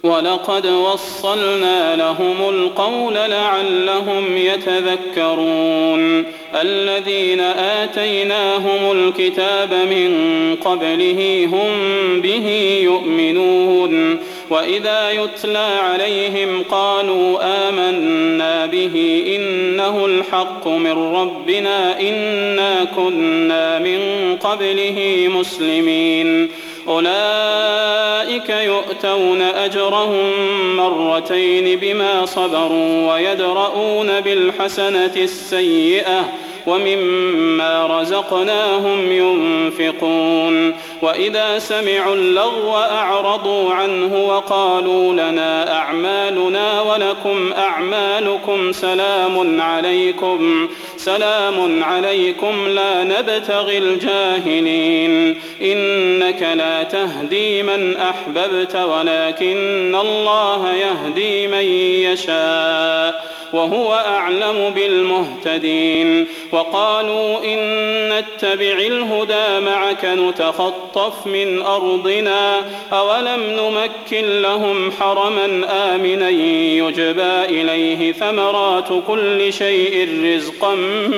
ولقد وصلنا لهم القول لعلهم يتذكرون الذين آتيناهم الكتاب من قبله هم به يؤمنون وإذا يتلى عليهم قالوا آمنا به إنه الحق من ربنا إنا كنا من قبله مسلمين أولئك يؤتون أجرهم مرتين بما صبروا ويدرؤون بالحسنة السيئة ومما رزقناهم ينفقون وإذا سمعوا اللغو أعرضوا عنه وقالوا لنا أعمالنا ولكم أعمالكم سلام عليكم لا نبتغي الجاهلين إنك لا تهدي من أحببت ولكن الله يهدي من يشاء وهو أعلم بالمهتدين وقالوا إن نتبع الهدى معك نتخطف من أرضنا أولم نمكن لهم حرما آمنا يجبى إليه ثمرات كل شيء رزقا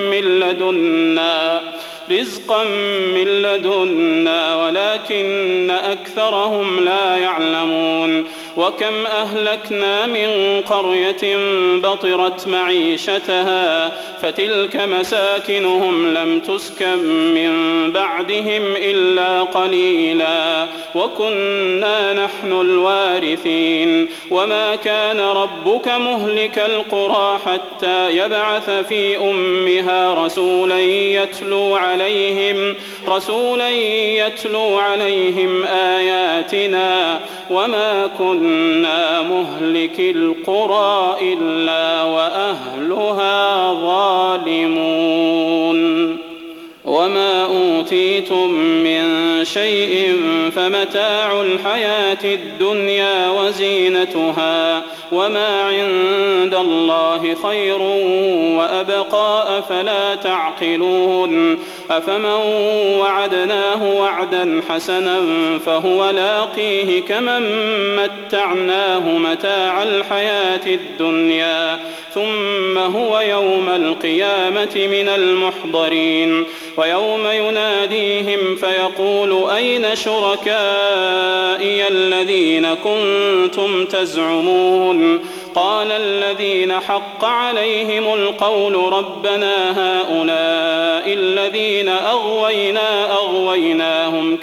من لدنا ولكن أكثرهم لا يعلمون وكم أهلكنا من قرية بطرت معيشتها فتلك مساكنهم لم تسكن من بعدهم إلا قليلا وكنا نحن الوارثين وما كان ربك مهلك القرى حتى يبعث في أمها رسولا يتلو عليهم آياتنا وما كنا مهلك القرى إلا وأهلها ظالمون وما أوتيتم من شيء فمتاع الحياة الدنيا وزينتها وما عند الله خير وأبقى أفلا تعقلون أفمن وعدناه وعدا حسنا فهو لاقيه كمن متعناه متاع الحياة الدنيا ثم هو يوم القيامة من المحضرين ويوم يناديهم فيقول أين شركائي الذين كنتم تزعمون قال الذين حق عليهم القول ربنا هؤلاء الذين أغويناهم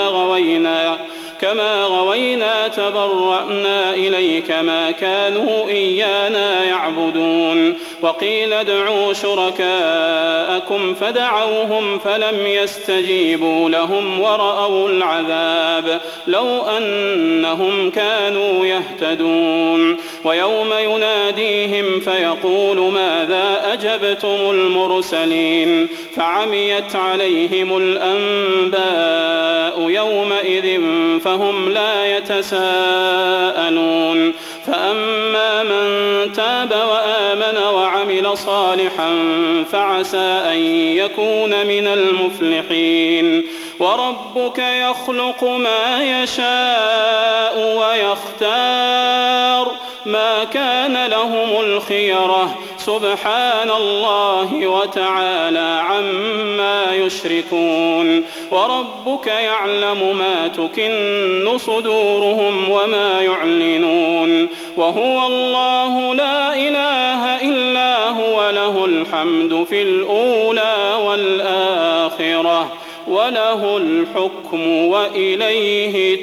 كما غوينا تبرأنا إليك ما كانوا إيانا يعبدون وقيل ادعوا شركاءكم فدعوهم فلم يستجيبوا لهم ورأوا العذاب لو أنهم كانوا يهتدون ويوم يناديهم فيقول ماذا أجبتم المرسلين فعميت عليهم الأنباء يومئذ فهم لا يتساءلون فأما من تاب وآمن وعمل صالحا فعسى أن يكون من المفلحين وربك يخلق ما يشاء ويختار ما كان لهم الخيرة سبحان الله وتعالى عما يشركون وربك يعلم ما تكن صدورهم وما يعلنون وهو الله لا إله إلا هو له الحمد في الأولى والآخرة وله الحكم وإليه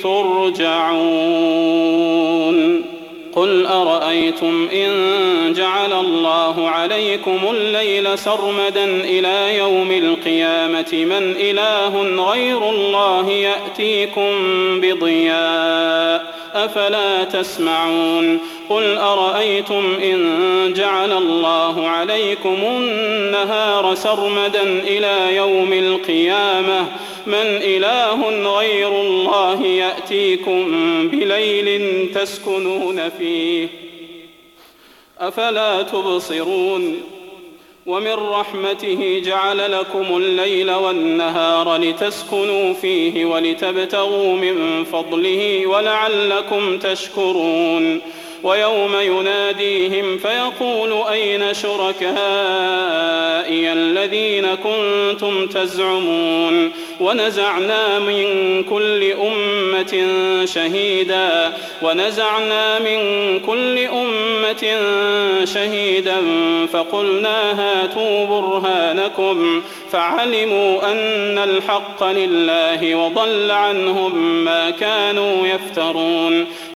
ترجعون قل أرأيتم إن جعل الله عليكم الليل سرمدا إلى يوم القيامة من إله غير الله يأتيكم بضياء أفلا تسمعون قل أرأيتم إن جعل الله عليكم النهار سرمدا إلى يوم القيامة من إله غير الله يأتيكم بليل تسكنون فيه أفلا تبصرون ومن رحمته جعل لكم الليل والنهار لتسكنوا فيه ولتبتغوا من فضله ولعلكم تشكرون ويوم يناديهم فيقول أين شركائي الذين كنتم تزعمون ونزعنا من كل أمة شهيدا فقلنا هاتوا برهانكم فعلموا أن الحق لله وضل عنهم ما كانوا يفترون